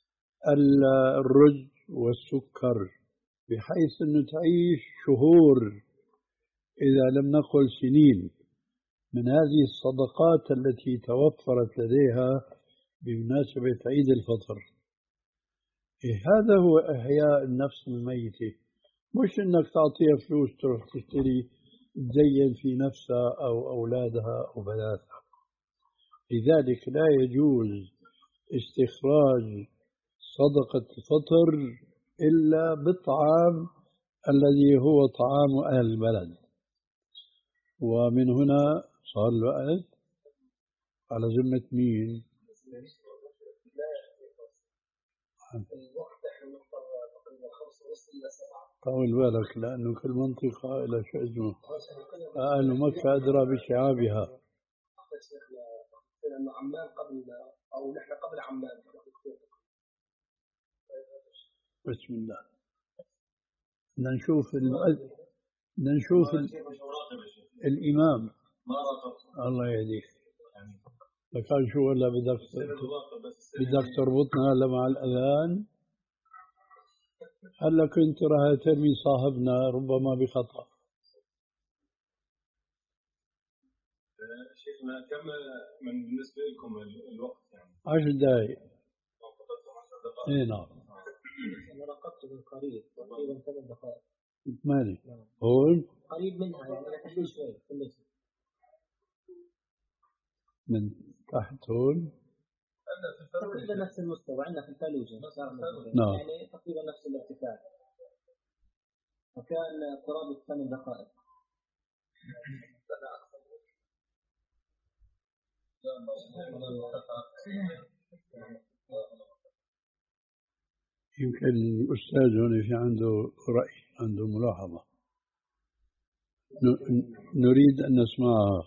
الرز والسكر بحيث أنه تعيش شهور إذا لم نقل سنين من هذه الصدقات التي توفرت لديها بمناسبة عيد الفطر. إيه هذا هو إحياء النفس الميتة، مش إنك تعطيها فلوس تروح تشتري تزين في نفسها أو أولادها أو بناتها. لذلك لا يجوز استخراج صدقة الفطر إلا بالطعام الذي هو طعام أهل البلد. ومن هنا صار الوقت على ذمة مين؟ طول بالك لأنه كل منطقة إلى شو اسمه، أهل مكة أدرى بشعابها. لأنه عمان قبل أو نحن قبل عمان. بسم الله. بدنا نشوف المؤذن، بدنا نشوف الإمام. الله يهديك. لكن شو ولا بدك بدك تربطنا هلا مع الأذان؟ هلا كنت راح ترمي صاحبنا ربما بخطأ. شيخنا كم من بالنسبة لكم الوقت يعني؟ عشر دقائق. اي نعم. أنا رقبت من قريب تقريبا ثمان دقائق. ثمانية. هون؟ قريب منها يعني أنا تحليل شوي كل شيء. من تحت هون؟ تقريبا نفس المستوى عندنا في الفالوجة. نعم. يعني تقريبا نفس الارتفاع. فكان قرابة ثمان دقائق. يمكن الأستاذ هنا في عنده رأي، عنده ملاحظة نريد أن نسمعها.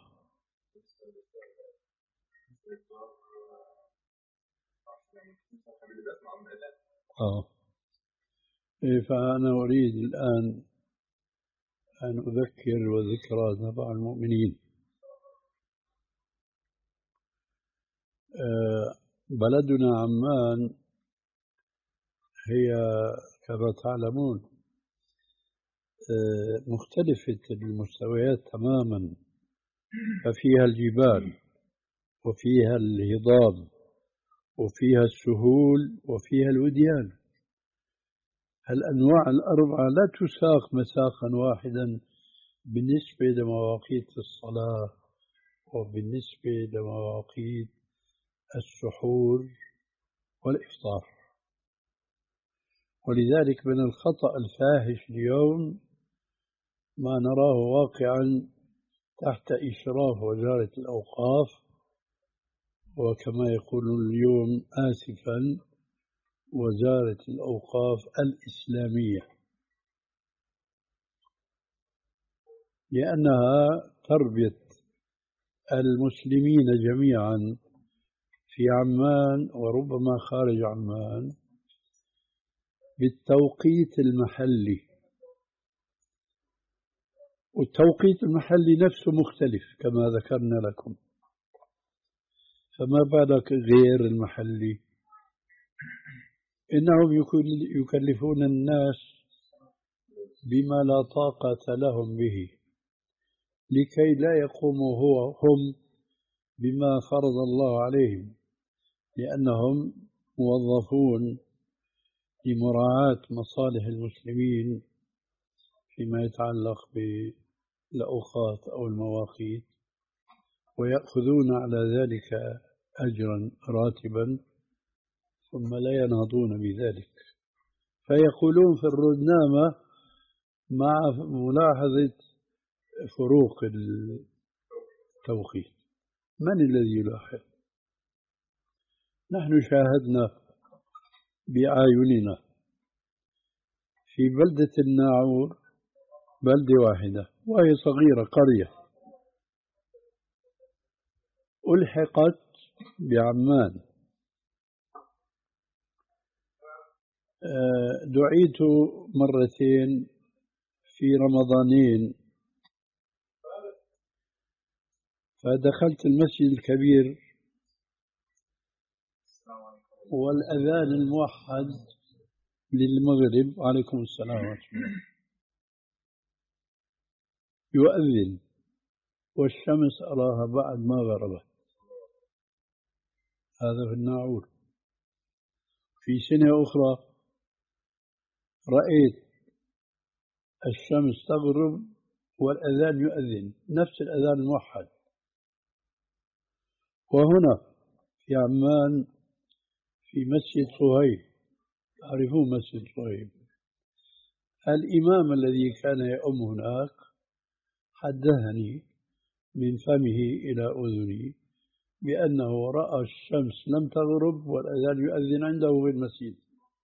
آه. فأنا أريد الآن أن أذكر وذكرى تبع المؤمنين. بلدنا عمان هي كما تعلمون مختلفة المستويات تماما، ففيها الجبال وفيها الهضاب وفيها السهول وفيها الوديان. الأنواع الأربعة لا تساق مساقا واحدا بالنسبة لمواقيت الصلاة وبالنسبة لمواقيت السحور والإفطار. ولذلك من الخطأ الفاحش اليوم ما نراه واقعا تحت إشراف وزارة الأوقاف، وكما يقولون اليوم آسفا وزارة الأوقاف الإسلامية، لأنها تربية المسلمين جميعا في عمان وربما خارج عمان بالتوقيت المحلي، والتوقيت المحلي نفسه مختلف كما ذكرنا لكم، فما بالك غير المحلي. إنهم يكلفون الناس بما لا طاقة لهم به لكي لا يقوموا هو هم بما فرض الله عليهم، لأنهم موظفون لمراعاة مصالح المسلمين فيما يتعلق بالأوقات أو المواقيت، ويأخذون على ذلك أجرا راتبا ثم لا ينهضون بذلك. فيقولون في الردنامة مع ملاحظة فروق التوقيت. من الذي يلاحظ؟ نحن شاهدنا بأعيننا في بلدة الناعور، بلدة واحدة وهي صغيرة قرية ألحقت بعمان، دعيت مرتين في رمضانين، فدخلت المسجد الكبير والأذان الموحد للمغرب عليكم السلام ورحمة الله يؤذن، والشمس أراها بعد ما غربت. هذا في الناعور. في سنة أخرى رأيت الشمس تغرب والأذان يؤذن نفس الأذان الموحد. وهنا في عمان في مسجد صهيب، تعرفون مسجد صهيب، الإمام الذي كان يؤم هناك حدثني من فمه إلى أذني بأنه رأى الشمس لم تغرب والأذان يؤذن عنده في المسجد.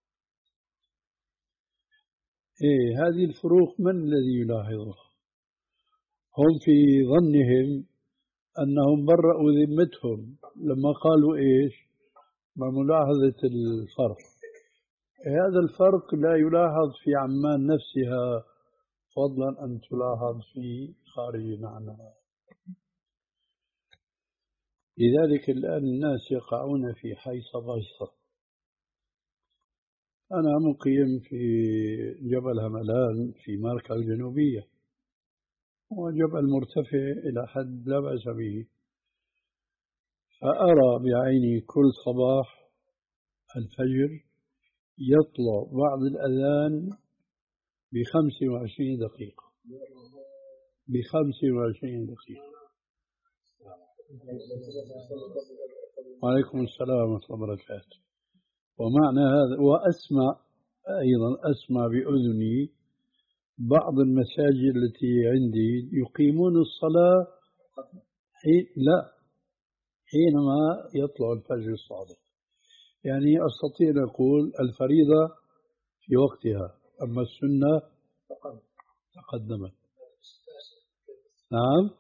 إيه هذه الفروق من الذي يلاحظها؟ هم في ظنهم أنهم برأوا ذمتهم لما قالوا إيش؟ مع ملاحظة الفرق. هذا الفرق لا يلاحظ في عمان نفسها فضلا أن تلاحظ في خارج معناها. لذلك الآن الناس يقعون في حيص بيصة. أنا مقيم في جبل هملان في ماركا الجنوبية، وجبل مرتفع إلى حد لا بأس به، فأرى بعيني كل صباح الفجر يطلع بعد الأذان بخمس وعشرين دقيقة بخمس وعشرين دقيقة. وعليكم السلام ورحمة الله وبركاته. ومعنى هذا وأسمع أيضا أسمع بأذني بعض المساجد التي عندي يقيمون الصلاة حين لا حينما يطلع الفجر الصادق. يعني أستطيع أن أقول الفريضة في وقتها، أما السنة تقدمت. نعم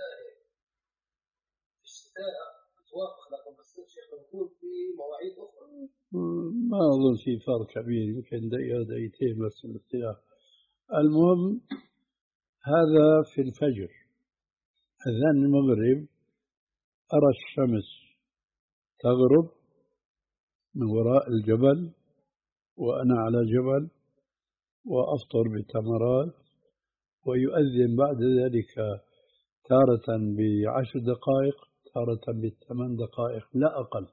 ما أظن في فرق كبير، يمكن دقيقة دقيقتين بس الاختلاف. المهم هذا في الفجر. أذان المغرب أرى الشمس تغرب من وراء الجبل وأنا على جبل وأفطر بتمرات، ويؤذن بعد ذلك تارة بعشر دقائق تارة بثمان دقائق لا أقل.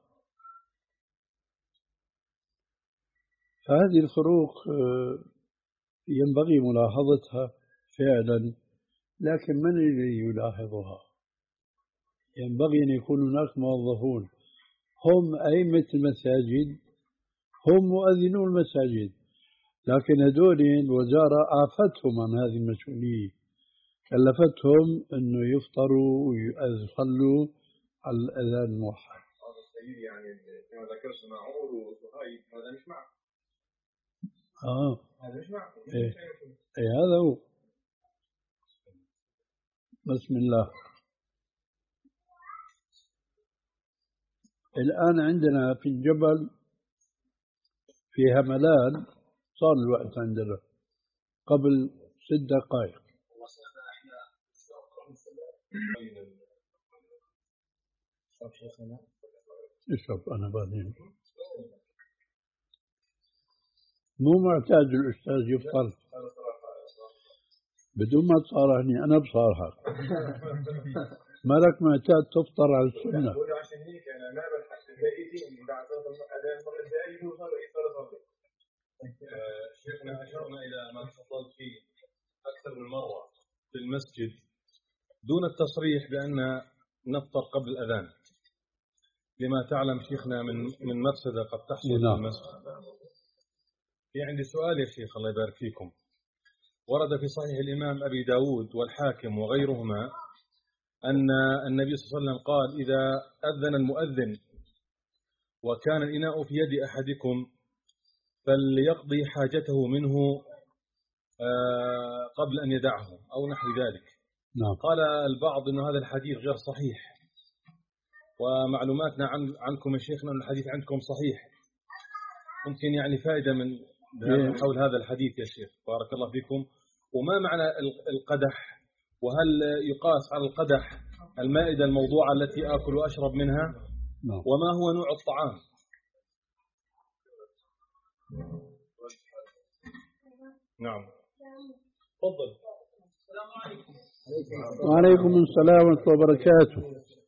فهذه الفروق ينبغي ملاحظتها فعلا، لكن من الذي يلاحظها؟ ينبغي أن يكون هناك موظفون هم أئمة المساجد، هم مؤذنو المساجد، لكن هذول الوزارة عافتهم عن هذه المسؤولية، كلفتهم أنه يفطروا ويصلوا على الأذان الموحد. هذا السيد يعني كما ذكرت معقول وصهيب هذا مش معه. آه هذا مش معه. إيه. إيه هذا هو. بسم الله. الآن عندنا في الجبل في هملان صار الوقت عندنا قبل ست دقائق. اشرب أنا بعدين. مو معتاد الأستاذ يفطر بدون ما تصارحني، أنا بصارحك. مالك معتاد تفطر على السنة. عشان هيك أنا ما بلحق الباقيين بعد أذان المغرب جاي يوصل يصلي. شيخنا أشرنا إلى ما تفضلت فيه أكثر من مرة في المسجد دون التصريح بأن نفطر قبل الأذان، لما تعلم شيخنا من من مفسدة قد تحصل في المسجد. في عندي سؤال يا شيخ الله يبارك فيكم. ورد في صحيح الإمام أبي داود والحاكم وغيرهما أن النبي صلى الله عليه وسلم قال إذا أذن المؤذن وكان الإناء في يد أحدكم فليقضي حاجته منه قبل أن يدعه أو نحو ذلك. نعم. قال البعض أن هذا الحديث غير صحيح، ومعلوماتنا عن عنكم يا شيخنا أن الحديث عندكم صحيح. ممكن يعني فائدة من حول هذا الحديث يا شيخ بارك الله فيكم. وما معنى القدح؟ وهل يقاس على القدح المائدة الموضوعة التي آكل وأشرب منها؟ نعم. وما هو نوع الطعام؟ نعم تفضل. السلام عليكم. وعليكم السلام ورحمة الله وبركاته.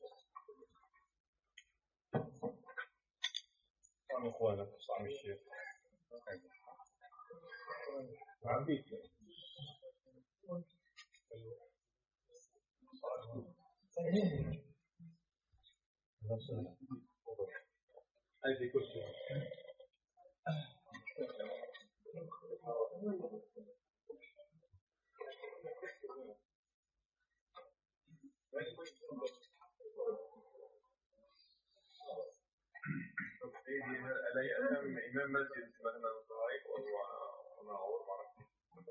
ألا يأتم إمام مسجد مثلا صغير ومعور معرفة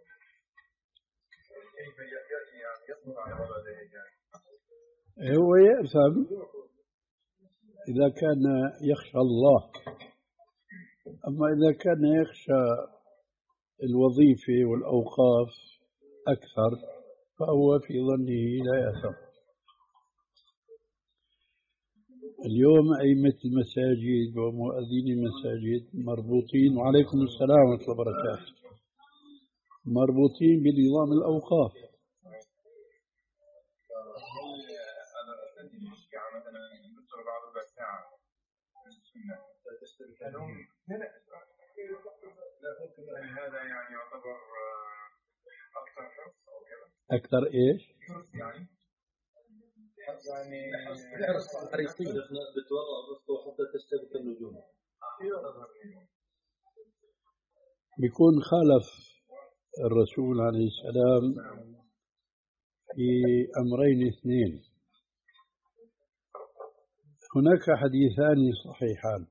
كيف يصبر على وضع ذلك؟ هو يأثم إذا كان يخشى الله، أما إذا كان يخشى الوظيفة والأوقاف أكثر فهو في ظنه لا يأثم. اليوم أئمة المساجد ومؤذين المساجد مربوطين، وعليكم السلام ورحمة الله وبركاته، مربوطين بنظام الأوقاف. هذا يعني يعتبر أكثر حرص أو كذا؟ أكثر إيش؟ يعني يعني حريصين بتوضع بسطو حتى تشتبك النجوم. بيكون خالف الرسول عليه السلام في أمرين اثنين. هناك حديثان صحيحان،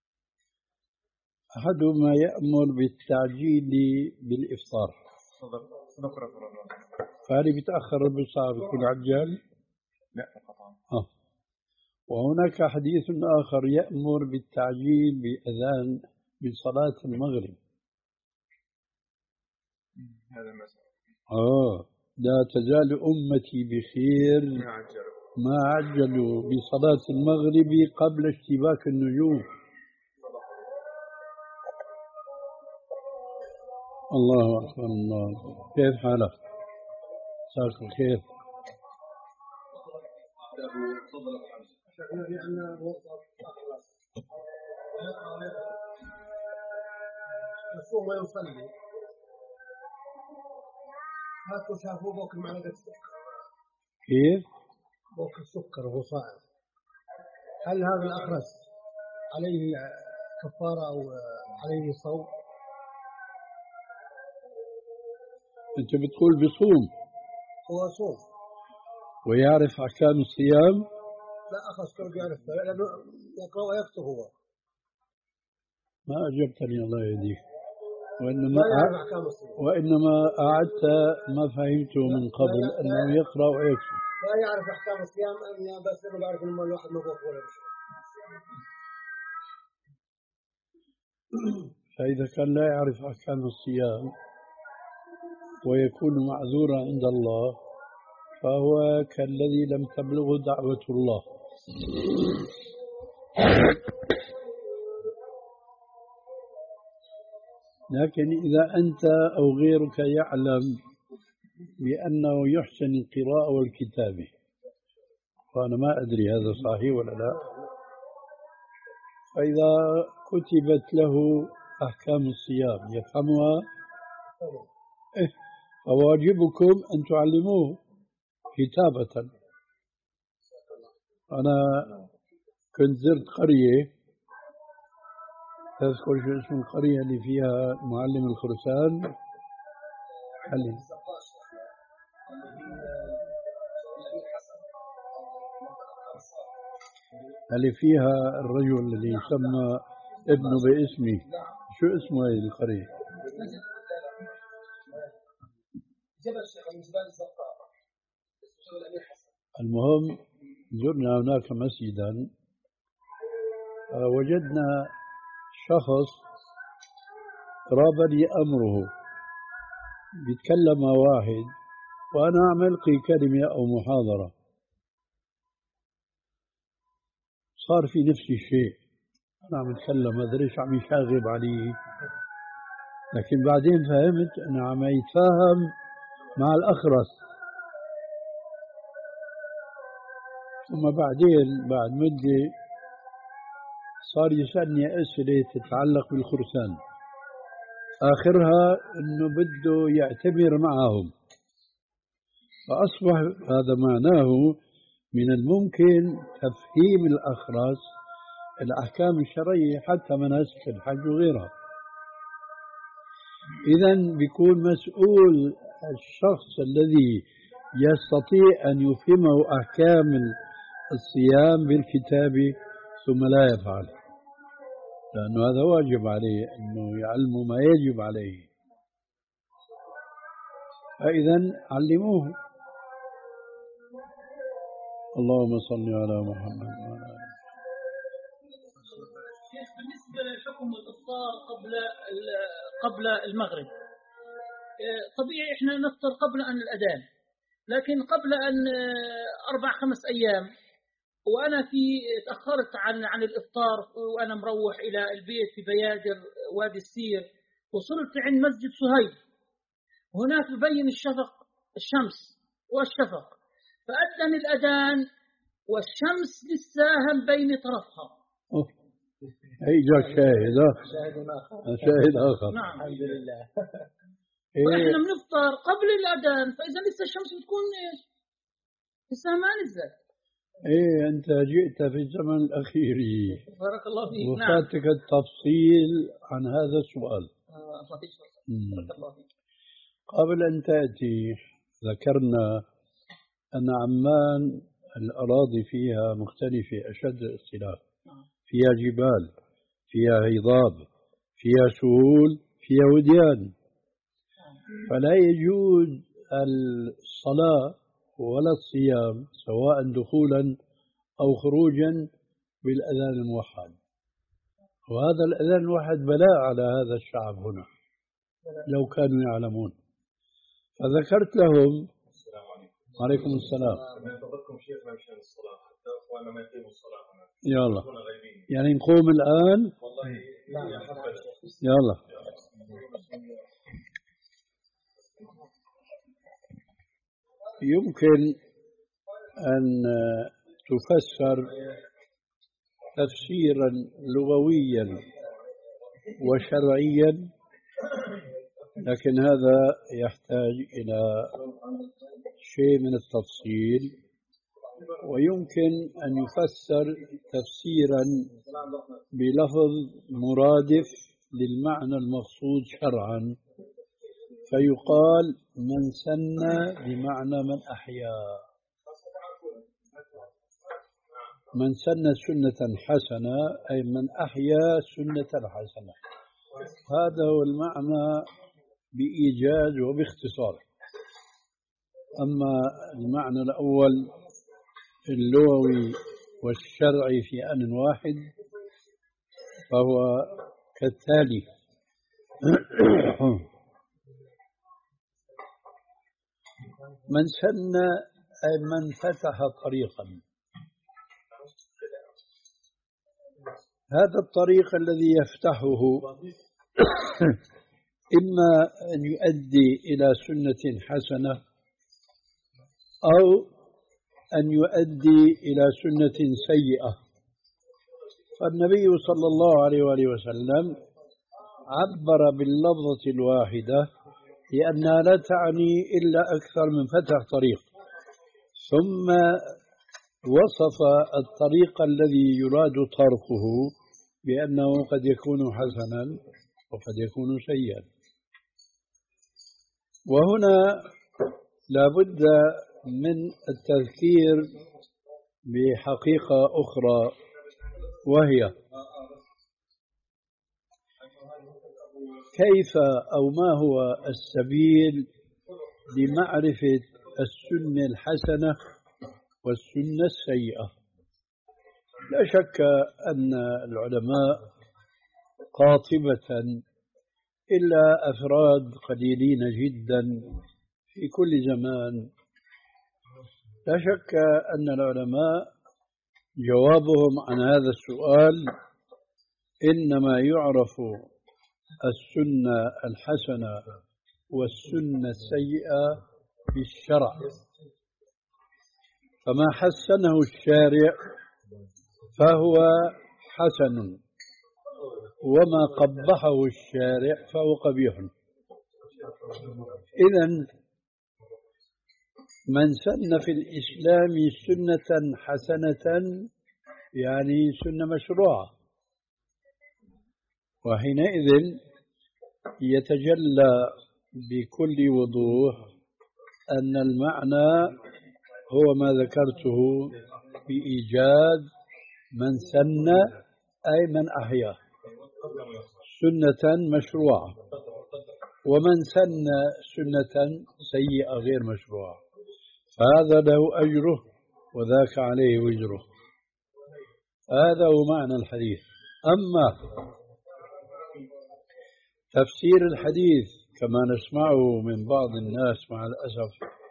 أحدهما يأمر بالتعجيل بالإفطار، فهل بيتأخر ربع ساعة بيكون عجال؟ لا طبعا. آه. وهناك حديث آخر يأمر بالتعجيل بأذان بصلاة المغرب. هذا المسألة. آه لا تزال أمتي بخير ما عجلوا بصلاة المغرب قبل اشتباك النجوم. الله أكبر الله. كيف حالك؟ مساك الخير. يصوم ويصلي هاتوا شافوا بوكل معلقة سكر. كيف؟ بوكل سكر وهو صائم، هل هذا الأخرس عليه كفارة أو عليه صوم؟ أنت بتقول بصوم؟ هو صوم ويعرف أحكام الصيام؟ لا أخذ كل يعرف لأنه يقرأ ويكتب هو. ما أجبتني الله يهديك. وإنما لا يعرف أحكام الصيام، وإنما أعدت ما فهمته من قبل أنه يقرأ ويكتب. لا يعرف أحكام الصيام، أن بس أنا بعرف إنه الواحد مضغوط ولا بشيء. فإذا كان لا يعرف أحكام الصيام ويكون معذورا عند الله فهو كالذي لم تبلغه دعوة الله. لكن إذا أنت أو غيرك يعلم بأنه يحسن القراءة والكتابة، وأنا ما أدري هذا صحيح ولا لا، فإذا كتبت له أحكام الصيام يفهمها، إيه فواجبكم أن تعلموه كتابة. أنا كنت زرت قرية، تذكر شو اسم القرية اللي فيها معلم الخرسان؟ علي اللي فيها الرجل الذي يسمى ابنه باسمي، شو اسمه هذه القرية؟ المهم زرنا هناك مسجدا، وجدنا شخص رابني أمره بيتكلم مع واحد وأنا عم ألقي كلمة أو محاضرة، صار في نفس الشيء، أنا عم أتكلم ما أدري إيش عم يشاغب عليه، لكن بعدين فهمت أنه عم يتفاهم مع الأخرس ثم بعدين بعد مدة صار يسألني أسئلة تتعلق بالخرسان، آخرها أنه بده يعتبر معهم، فأصبح هذا معناه من الممكن تفهيم الأخرس الأحكام الشرعية حتى مناسك الحج وغيرها. إذن بيكون مسؤول الشخص الذي يستطيع أن يفهمه أحكام الصيام بالكتاب ثم لا يفعل، لأنه هذا واجب عليه أنه يعلم ما يجب عليه، فإذا علموه. اللهم صل على محمد وعلى آله. بالنسبة لحكم الإفطار قبل قبل المغرب، طبيعي إحنا نفطر قبل أن الأذان، لكن قبل أن أربع خمس أيام وأنا في تأخرت عن عن الإفطار وأنا مروح إلى البيت في بيادر وادي السير، وصلت عند مسجد صهيب، هناك يبين الشفق الشمس والشفق، فأذن الأذان والشمس لسه هم بين طرفها. هي جاء شاهد شاهد آخر. نعم الحمد لله. وإحنا بنفطر قبل الأذان، فإذا لسه الشمس بتكون إيش؟ لسه ما نزلت. إيه أنت جئت في الزمن الأخير. بارك الله فيك. وفاتك نعم. التفصيل عن هذا السؤال. آه الله بارك الله فيك. قبل أن تأتي ذكرنا أن عمان الأراضي فيها مختلفة أشد الاختلاف، فيها جبال، فيها هضاب، فيها سهول، فيها وديان، فلا يجوز الصلاة ولا الصيام سواء دخولا أو خروجا بالأذان الموحد، وهذا الأذان الموحد بلاء على هذا الشعب هنا لو كانوا يعلمون. فذكرت لهم. السلام عليكم. وعليكم السلام. أنا أنتظركم شيخنا مشان الصلاة حتى أخواننا ما يقيموا الصلاة هنا. يلا يعني نقوم الآن. والله لا حبذا. يلا. يمكن أن تفسر تفسيرا لغويا وشرعيا، لكن هذا يحتاج إلى شيء من التفصيل، ويمكن أن يفسر تفسيرا بلفظ مرادف للمعنى المقصود شرعا، فيقال من سن بمعنى من أحيا، من سن سنة حسنة أي من أحيا سنة حسنة. هذا هو المعنى بإيجاز وباختصار. أما المعنى الأول اللغوي والشرعي في آن واحد فهو كالتالي: من سن أي من فتح طريقا، هذا الطريق الذي يفتحه إما أن يؤدي إلى سنة حسنة أو أن يؤدي إلى سنة سيئة. فالنبي صلى الله عليه وآله وسلم عبر باللفظة الواحدة لأنها لا تعني إلا أكثر من فتح طريق، ثم وصف الطريق الذي يراد طرقه بأنه قد يكون حسنا وقد يكون سيئا. وهنا لابد من التذكير بحقيقة أخرى، وهي كيف أو ما هو السبيل لمعرفة السنة الحسنة والسنة السيئة. لا شك أن العلماء قاطبة إلا أفراد قليلين جدا في كل زمان، لا شك أن العلماء جوابهم عن هذا السؤال إنما يعرف السنة الحسنة والسنة السيئة بالشرع. فما حسنه الشارع فهو حسن، وما قبحه الشارع فهو قبيح. إذن من سن في الإسلام سنة حسنة يعني سنة مشروعة، وحينئذ يتجلى بكل وضوح أن المعنى هو ما ذكرته بإيجاد من سن أي من أحيا سنة مشروعة، ومن سن سنة سيئة غير مشروعة فهذا له أجره وذاك عليه وزره. هذا هو معنى الحديث. أما تفسير الحديث كما نسمعه من بعض الناس مع الأسف،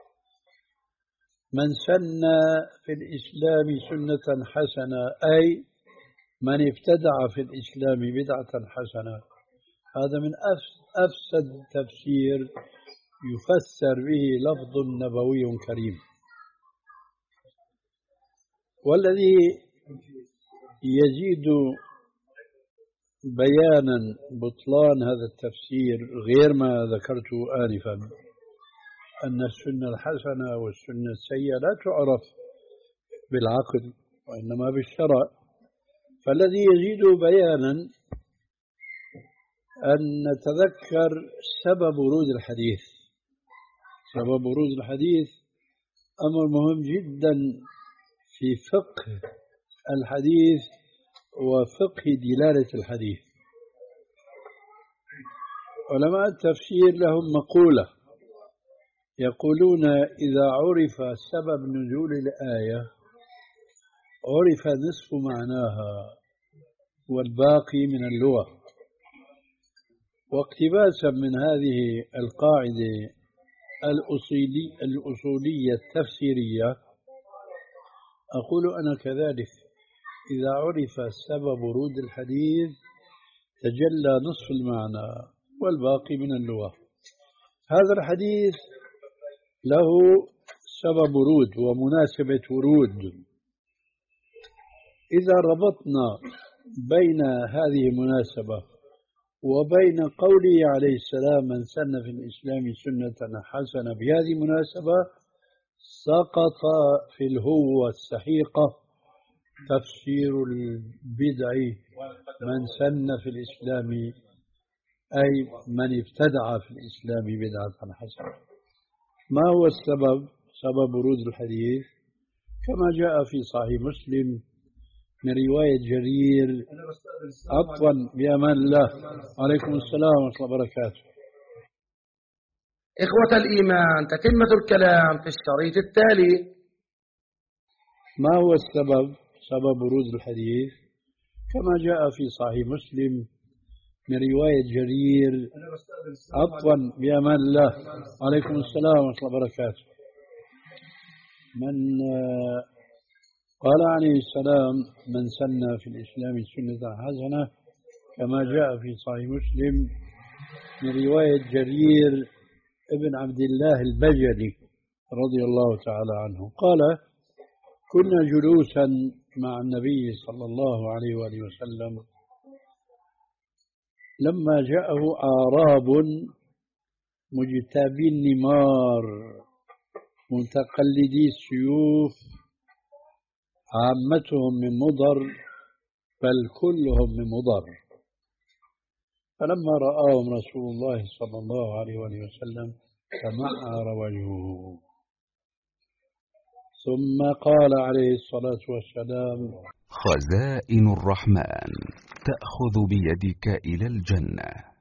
من سن في الإسلام سنة حسنة أي من ابتدع في الإسلام بدعة حسنة، هذا من أفسد تفسير يفسر به لفظ نبوي كريم. والذي يزيد بيانا بطلان هذا التفسير غير ما ذكرته آنفا أن السنة الحسنة والسنة السيئة لا تعرف بالعقل وإنما بالشرع. فالذي يزيد بيانا أن نتذكر سبب ورود الحديث. سبب ورود الحديث أمر مهم جدا في فقه الحديث وفقه دلالة الحديث. علماء التفسير لهم مقولة يقولون إذا عرف سبب نزول الآية عرف نصف معناها والباقي من اللغة. واقتباسا من هذه القاعدة الأصولي الأصولية التفسيرية أقول أنا كذلك، إذا عرف سبب ورود الحديث تجلى نصف المعنى والباقي من اللغة. هذا الحديث له سبب ورود ومناسبة ورود. إذا ربطنا بين هذه المناسبة وبين قوله عليه السلام من سن في الإسلام سنة حسنة بهذه المناسبة سقط في الهوة السحيقة تفسير البدع من سن في الإسلام أي من ابتدع في الإسلام بدعة حسنة. ما هو السبب؟ سبب ورود الحديث كما جاء في صحيح مسلم من رواية جرير عفوا بأمان الله. عليكم السلام ورحمة الله وبركاته. إخوة الإيمان، تتمة الكلام في الشريط التالي. ما هو السبب؟ سبب ورود الحديث كما جاء في صحيح مسلم من رواية جرير عفوا بأمان الله. عليكم السلام ورحمة الله وبركاته. من قال عليه السلام من سن في الإسلام سنة حسنة كما جاء في صحيح مسلم من رواية جرير ابن عبد الله البجلي رضي الله تعالى عنه قال كنا جلوسا مع النبي صلى الله عليه وآله وسلم لما جاءه أعراب مجتابي النمار متقلدي السيوف عامتهم من مضر بل كلهم من مضر. فلما رآهم رسول الله صلى الله عليه وآله وسلم تمعر وجهه ثم قال عليه الصلاة والسلام خزائن الرحمن تأخذ بيدك إلى الجنة.